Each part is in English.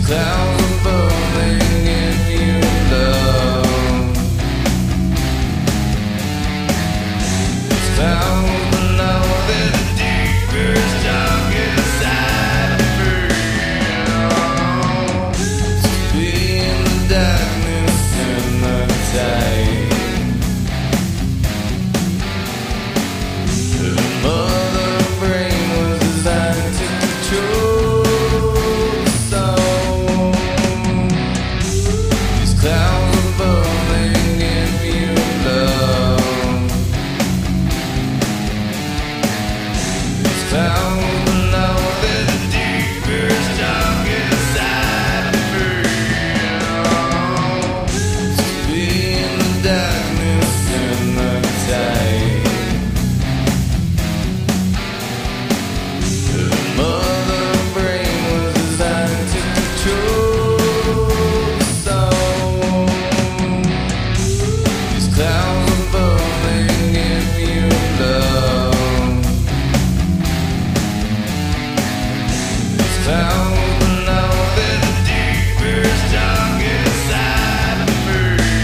clouds are burning in your love. These clouds below the deepest, darkest side of me. To be in the darkness in the tide. The mother brain was designed to control the soul. These clouds are bubbling in your love. These clouds below the deepest, darkest side of me. To be in the darkness in the tide. Mother brain was designed to control the soul. These clouds are bubbling in your love. These clouds below the deepest, darkest side of me.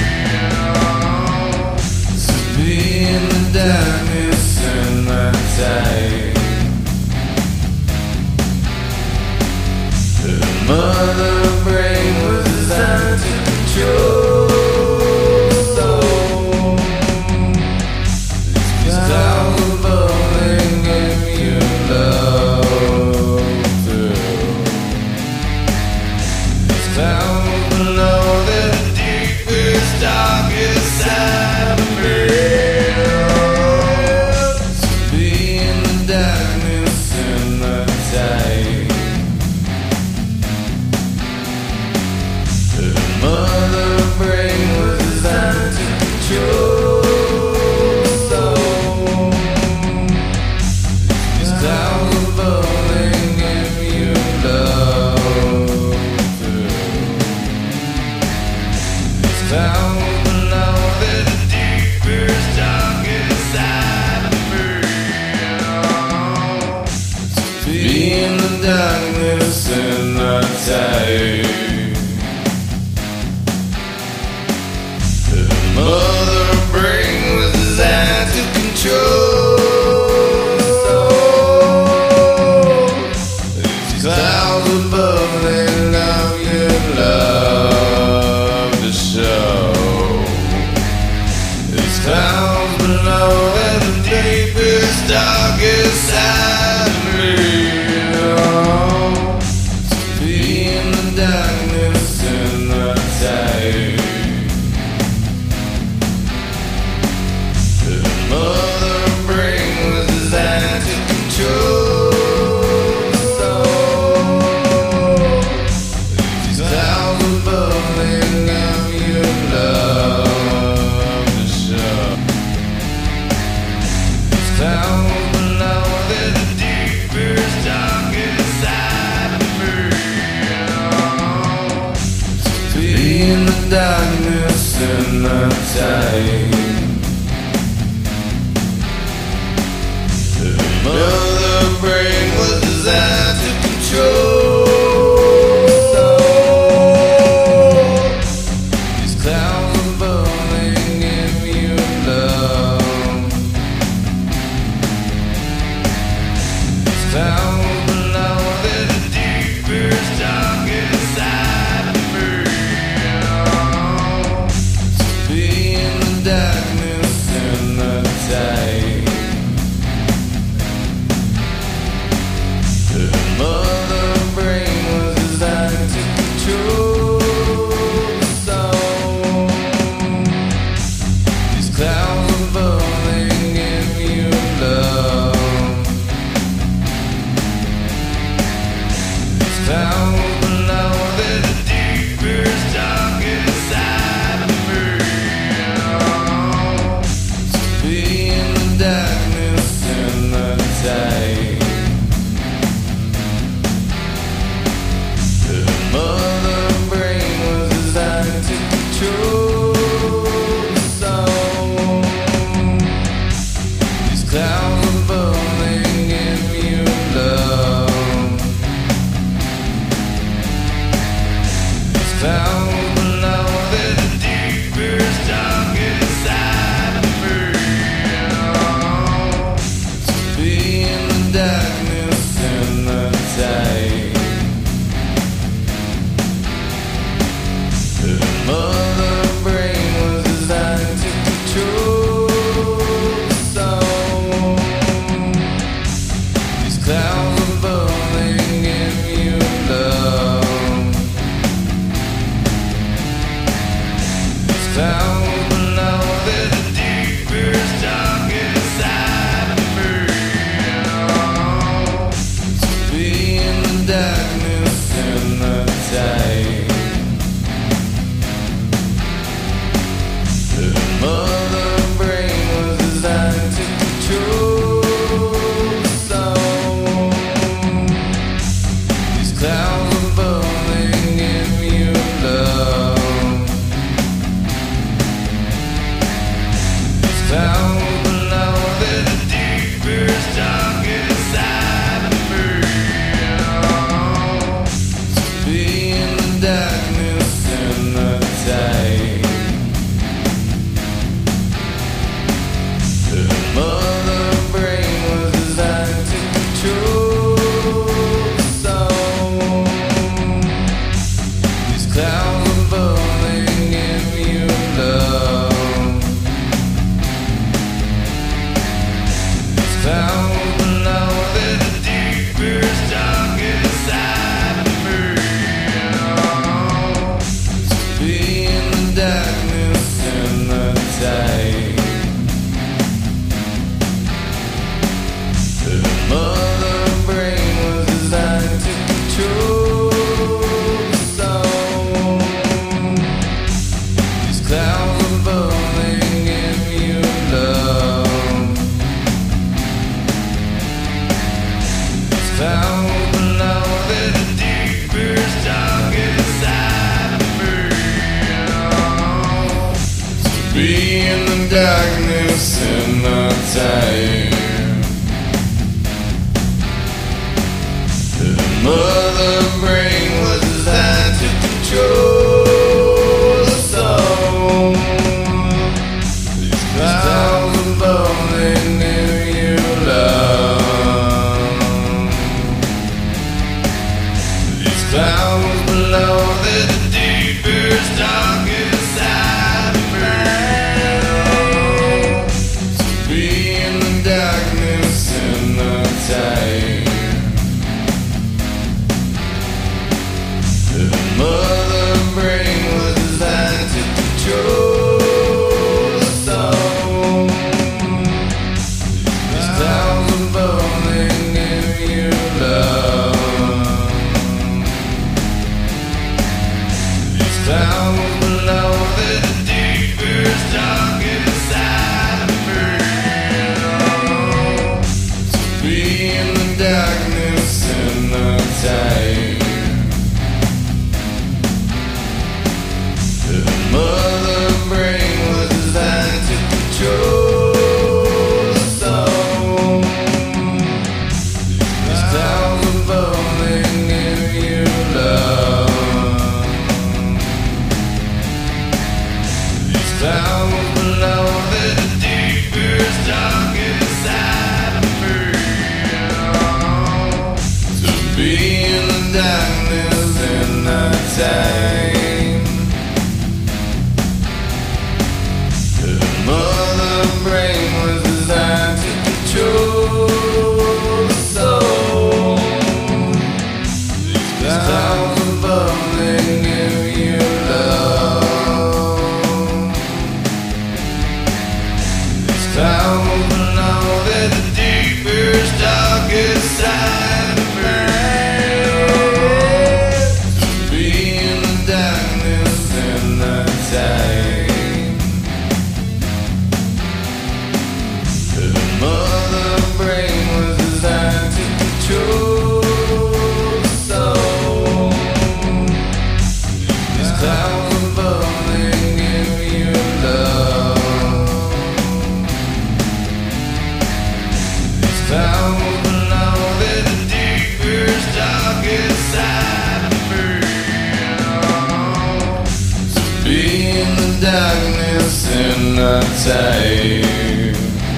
To be in the darkness and the tide. The mother brain was designed to control the soul. These clouds are bubbling in your love too. These clouds below the deepest, darkest side of me. To be in the darkness in the tide. Mother brain was designed to control the soul. These clouds are bubbling in your love too. These clouds below the deepest, darkest side of me. To be in the darkness and the tide. Mother brain was designed to control the soul. These clouds are bubbling of your love to show. These clouds below the deepest, darkest side of me. To be in the darkness and the tide. Mother brain was designed to control the soul. These clouds are bubbling of your love to show. These clouds below the deepest, darkest side of me. To be in the darkness and the tide. Mother brain was designed to control the soul. These clouds are bubbling in your love. These clouds below the deepest, darkest side of me. To be in the darkness and the tide. Down below the deepest, darkest side of me. To be in the darkness in the day. The mother brain was designed to control the soul. These clouds above, they give you love. Down below the deepest, darkest side of me. To be in the darkness in the day. The mother brain was designed to control the soul. These clouds above, they give you love. Down below the deepest, darkest side of me. To be in the darkness in the day. The mother brain was designed to control the soul. These clouds above, they give you love. Down below the deepest, darkest side of me. To be in the darkness in the day. The mother brain was designed to control the soul. These clouds above, they give you love. Down below the deepest, darkest side of me. To be in the darkness in the day. The mother brain was designed to control the soul. These clouds above, they give you love. Clouds below the deepest, darkest side of me. To be in the darkness in the day. The mother brain was designed to control the soul. These clouds above, they give you love. Down below the deepest, darkest side of me. To be in the darkness in the day. The mother brain was designed to control the soul. These clouds above, they give you love. Down below the deepest, darkest side of me. To be in the darkness in the day. The mother brain was designed to control the soul. These clouds above, they give you love. Down below the deepest, darkest side of me. To be in the darkness in the time.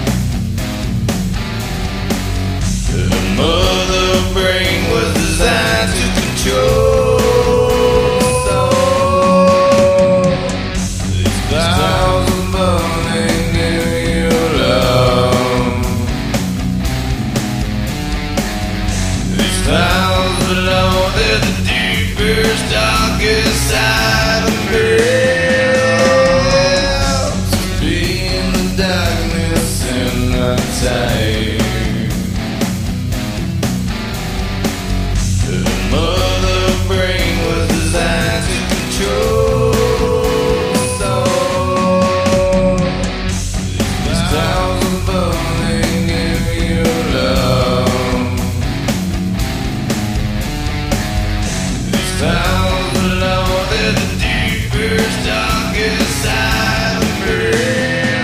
The mother brain was designed to control. These clouds are burning in your love. These clouds below, they're the deepest, darkest side of me. Darkness in the time. The mother brain was designed to control the soul. These clouds are burning in your love. These clouds below, they're the deepest, darkest side of me.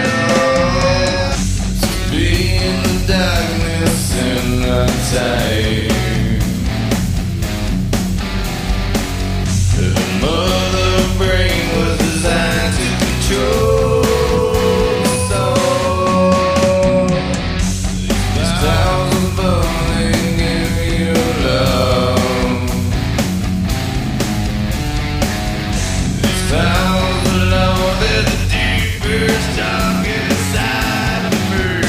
Darkness in the time. The mother brain was designed to control the soul. These clouds are burning in your love. These clouds below, they're the deepest, darkest side of me.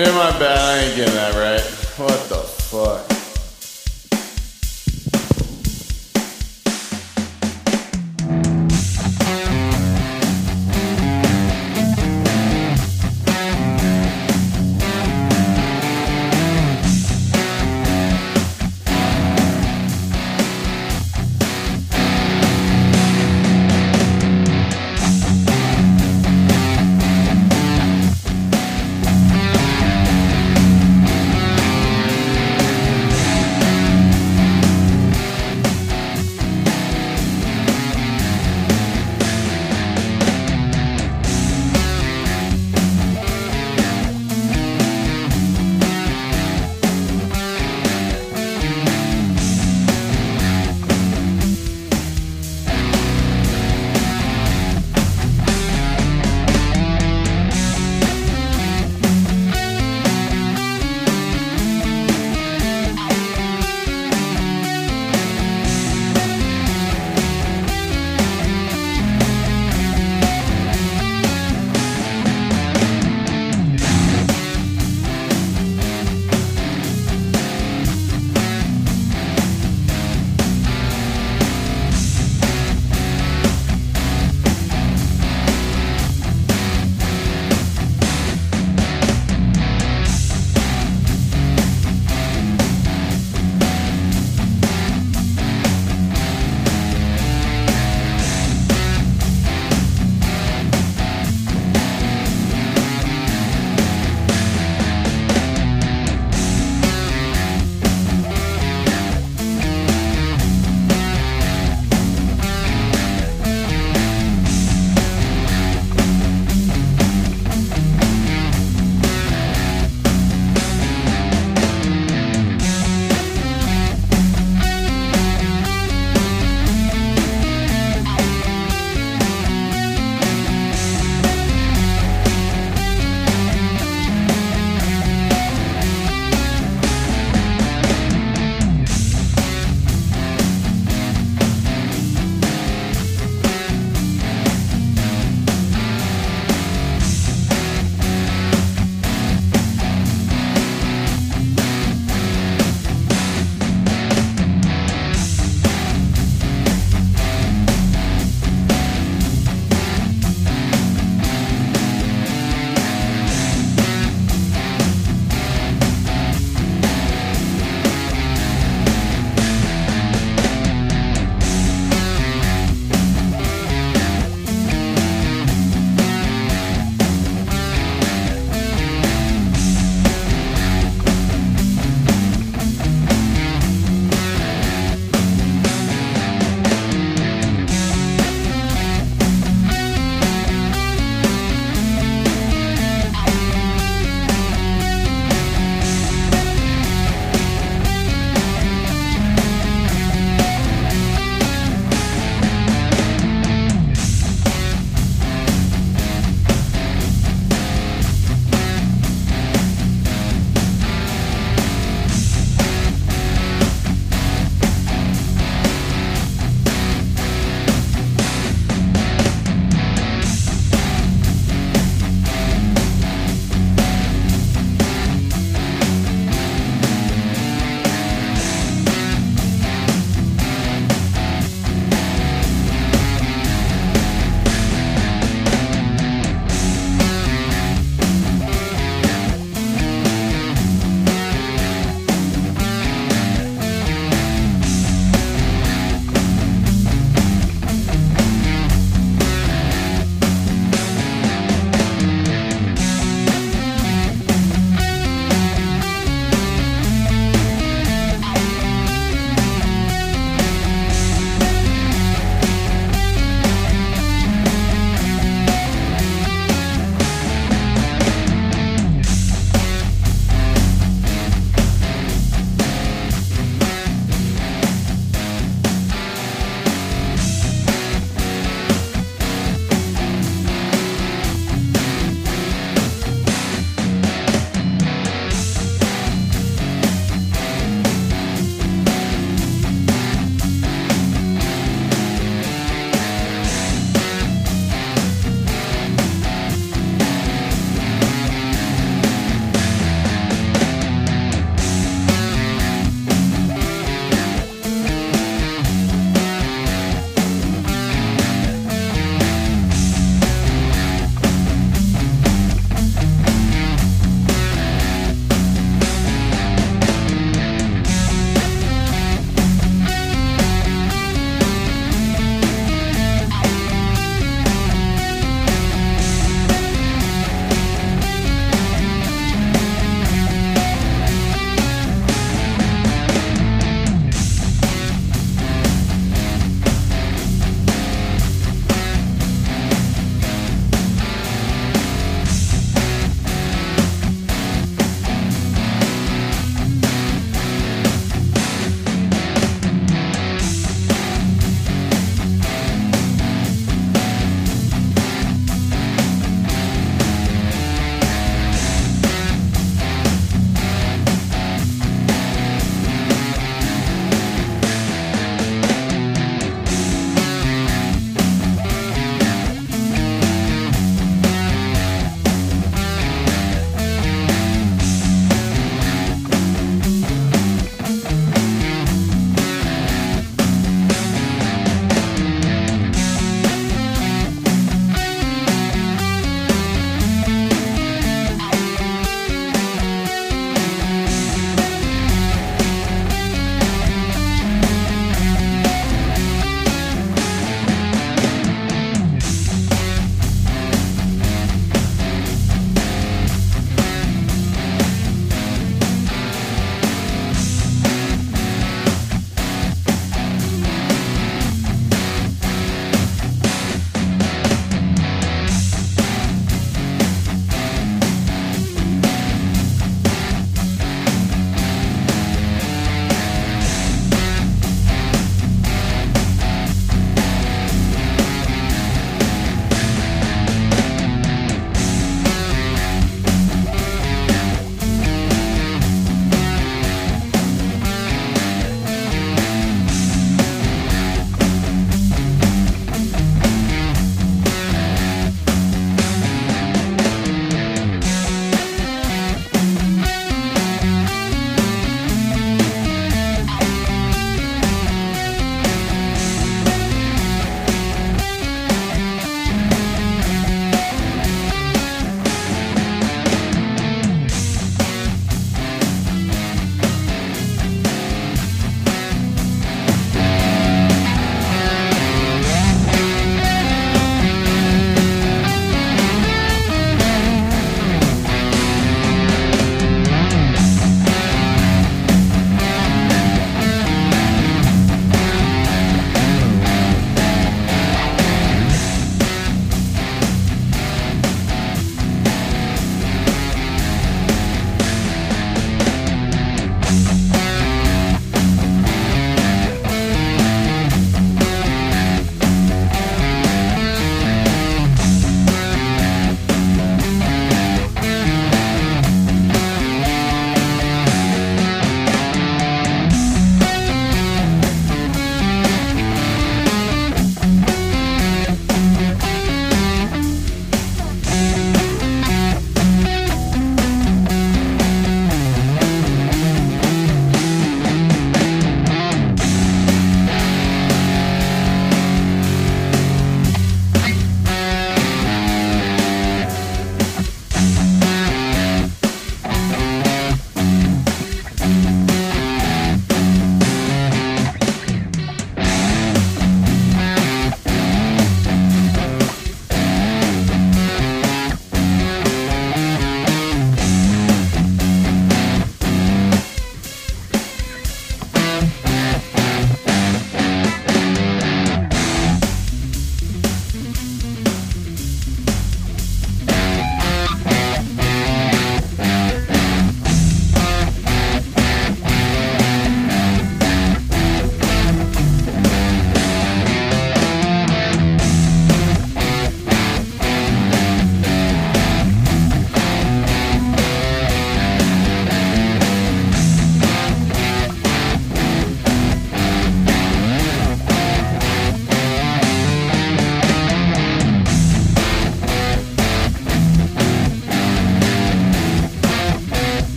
Yeah, my bad. I ain't getting that right. What the fuck?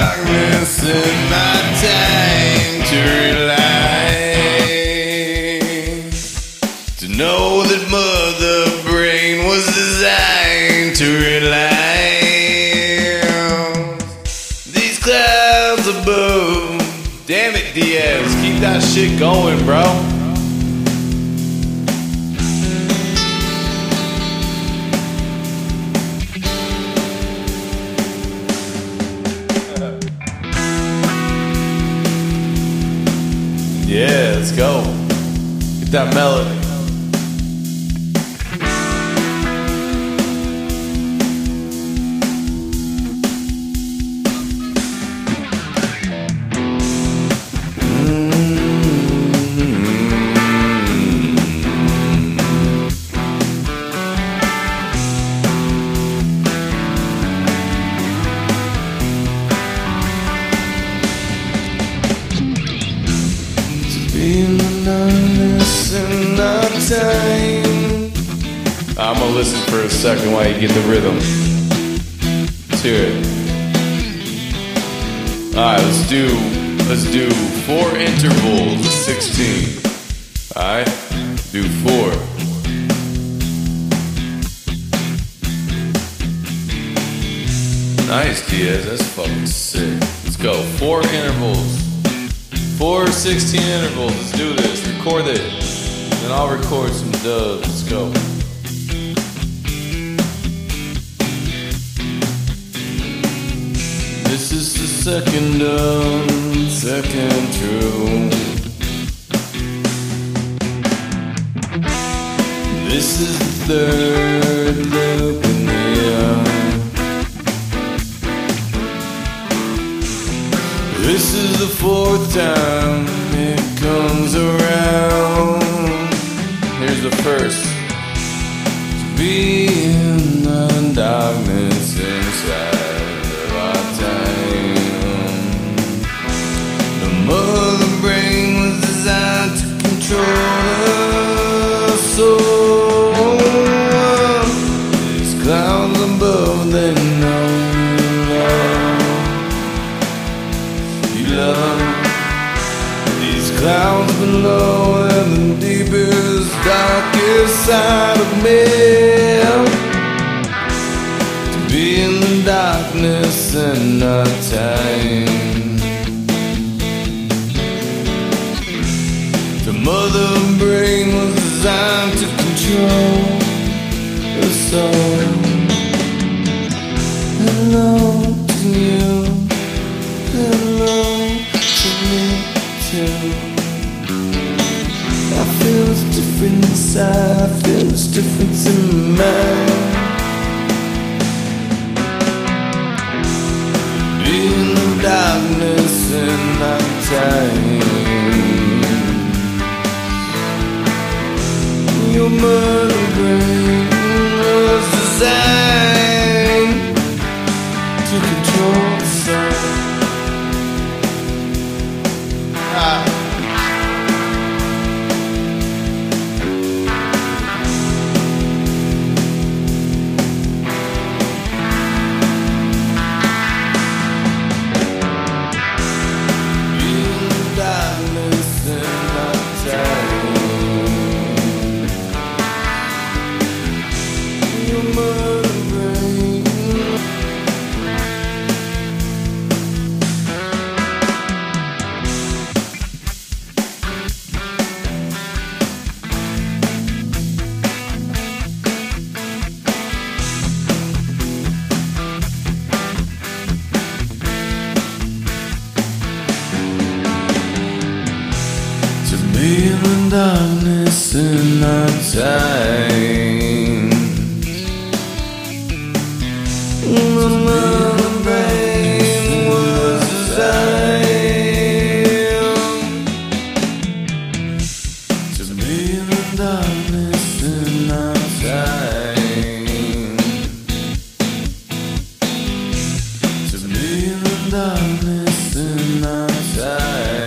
darkness in my time to realize, to know that Mother Brain was designed to realize these clouds above. Damn it, Diaz, keep that shit going, bro. Yeah, let's go. Get that melody. I'm gonna listen for a second while you get the rhythm. Let's hear it. Alright, let's do 4 intervals of 16. Alright? Do 4. Nice, Diaz, that's fucking sick. Let's go. 4 intervals. 4 16 intervals. Let's do this. Record it. Then I'll record some dubs. Let's go. This is the second dub, second true. This is the third loop in the air. This is the 4th time it comes around. Here's the first. To be in the darkness inside of our time. The Mother Brain was designed to control her soul. These clouds above, they know you love. These clouds below and the deepest, darkest side of me. To be in the darkness and not time. The Mother Brain was designed to control the soul. Hello to you, hello to me too. I feel this difference inside, I feel this difference in my mind. Be in the darkness and not time. Your Mother Brain was designed to control the sun. Be in the darkness in our time. The Mother Brain was designed to be in the darkness in our time. To be in the darkness in our time.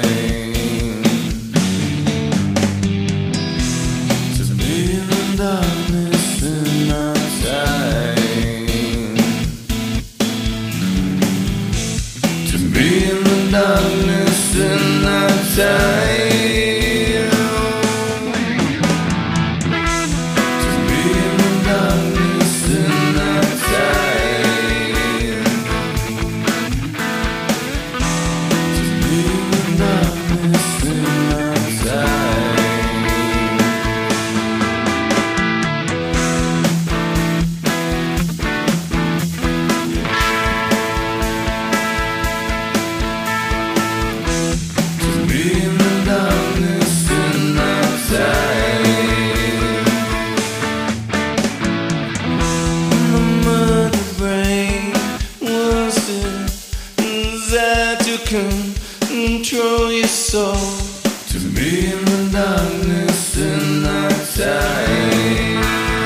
Darkness in our time. To be be in the darkness in that time. To be in the darkness in that time. To be in the darkness in that time. Control your soul to be in the darkness in that time.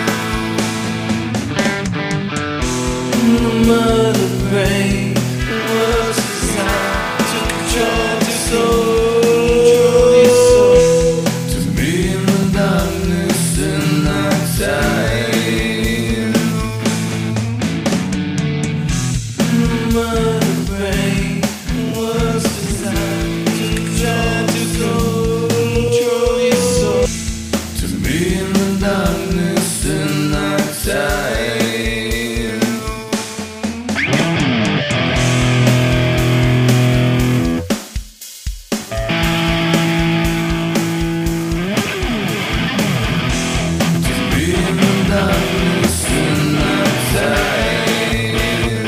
The mother brain was designed to control your soul to be in the darkness in that time. The mother brain was designed to control your soul to be in the darkness in that time. To be in the darkness in that time.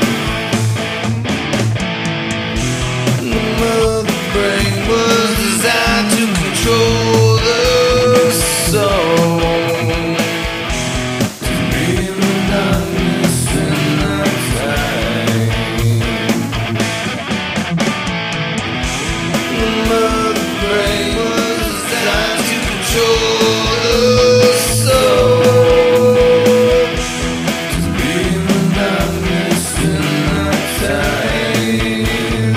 The mother brain was designed to control the soul to be in the darkness in that time. The mother brain was designed to control the soul to be in the darkness in that time.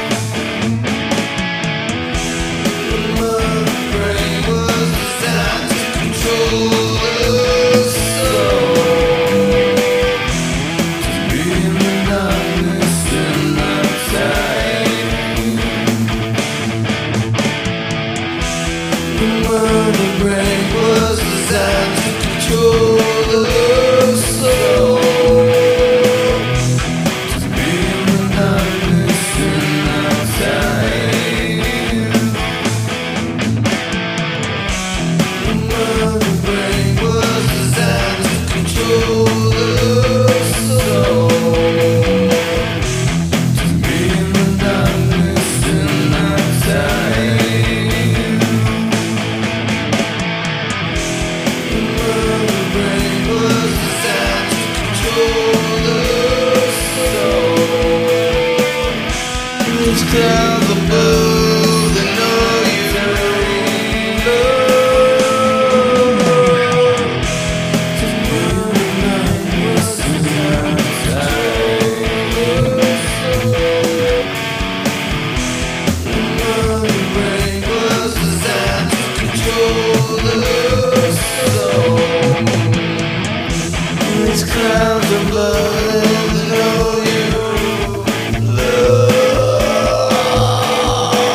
The mother brain was designed to control the soul to be in the darkness in that time. The mother brain was designed to control the soul to be in the darkness in that time. The mother brain was designed to control the soul to be in the darkness in that time. The mother brain was designed to control the soul. These clouds above, they know you love. To be in the darkness in that time. The mother brain was designed to control the soul. These clouds of love, they know you love.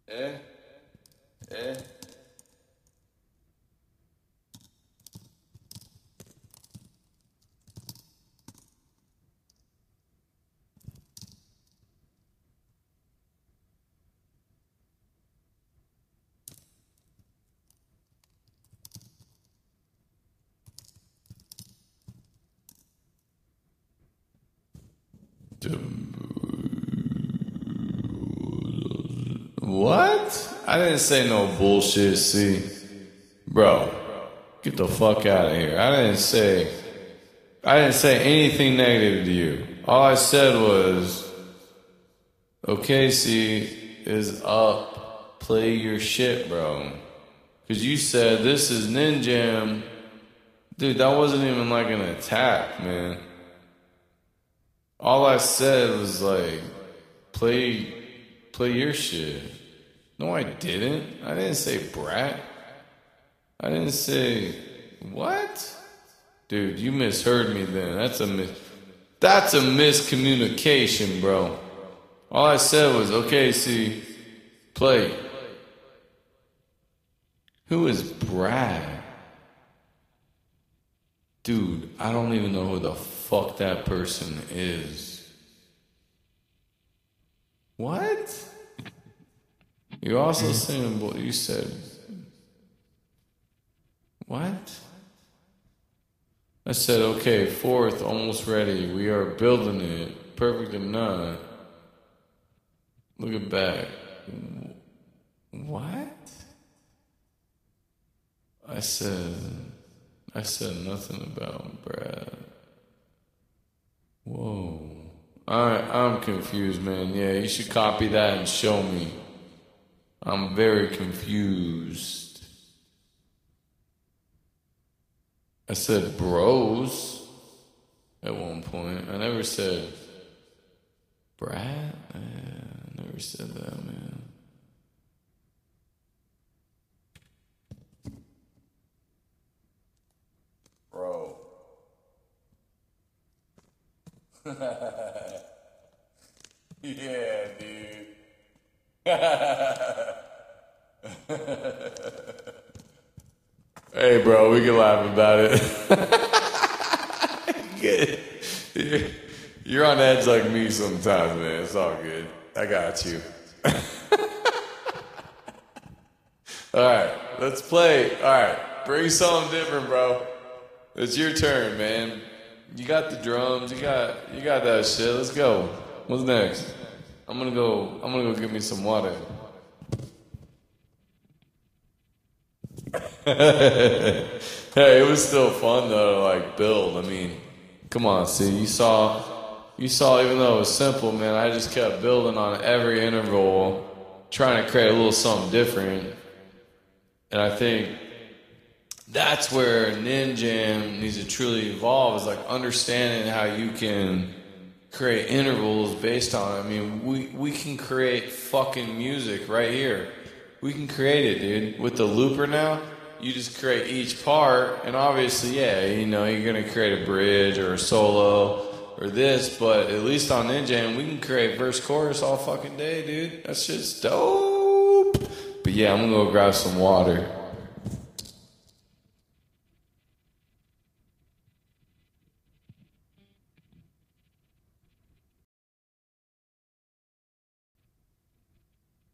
Eh? Eh? What? I didn't say no bullshit, see. Bro, get the fuck out of here. I didn't say anything negative to you. All I said was, okay, see, is up. Play your shit, bro. Because you said this is Ninjam. Dude, that wasn't even like an attack, man. All I said was like, play your shit. No, I didn't. I didn't say brat. I didn't say what? Dude, you misheard me then. That's a miscommunication, bro. All I said was, okay, see, play. Who is Brad? Dude, I don't even know who the fuck that person is. What? You're also saying what you said. What? I said, okay, fourth, almost ready. We are building it. Perfect and none. Look at back. What? I said nothing about Brad. Whoa. I'm confused, man. Yeah, you should copy that and show me. I'm very confused. I said bros at one point. I never said Brad. I never said that, man. Bro. Yeah, dude. Hey, bro, we can laugh about it. You're on edge like me sometimes, man. It's all good. I got you. All right, let's play. All right, bring something different, bro. It's your turn, man. You got the drums. You got that shit. Let's go. What's next? I'm gonna go get me some water. Hey, it was still fun though to like build. I mean, come on, see, you saw even though it was simple, man, I just kept building on every interval, trying to create a little something different. And I think that's where Ninjam needs to truly evolve, is like understanding how you can create intervals based on it. I mean, we can create fucking music right here. We can create it, dude. With the looper now, you just create each part, and obviously, yeah, you know, you're gonna create a bridge or a solo or this, but at least on Ninjam, we can create verse chorus all fucking day, dude. That shit's dope. But yeah, I'm gonna go grab some water.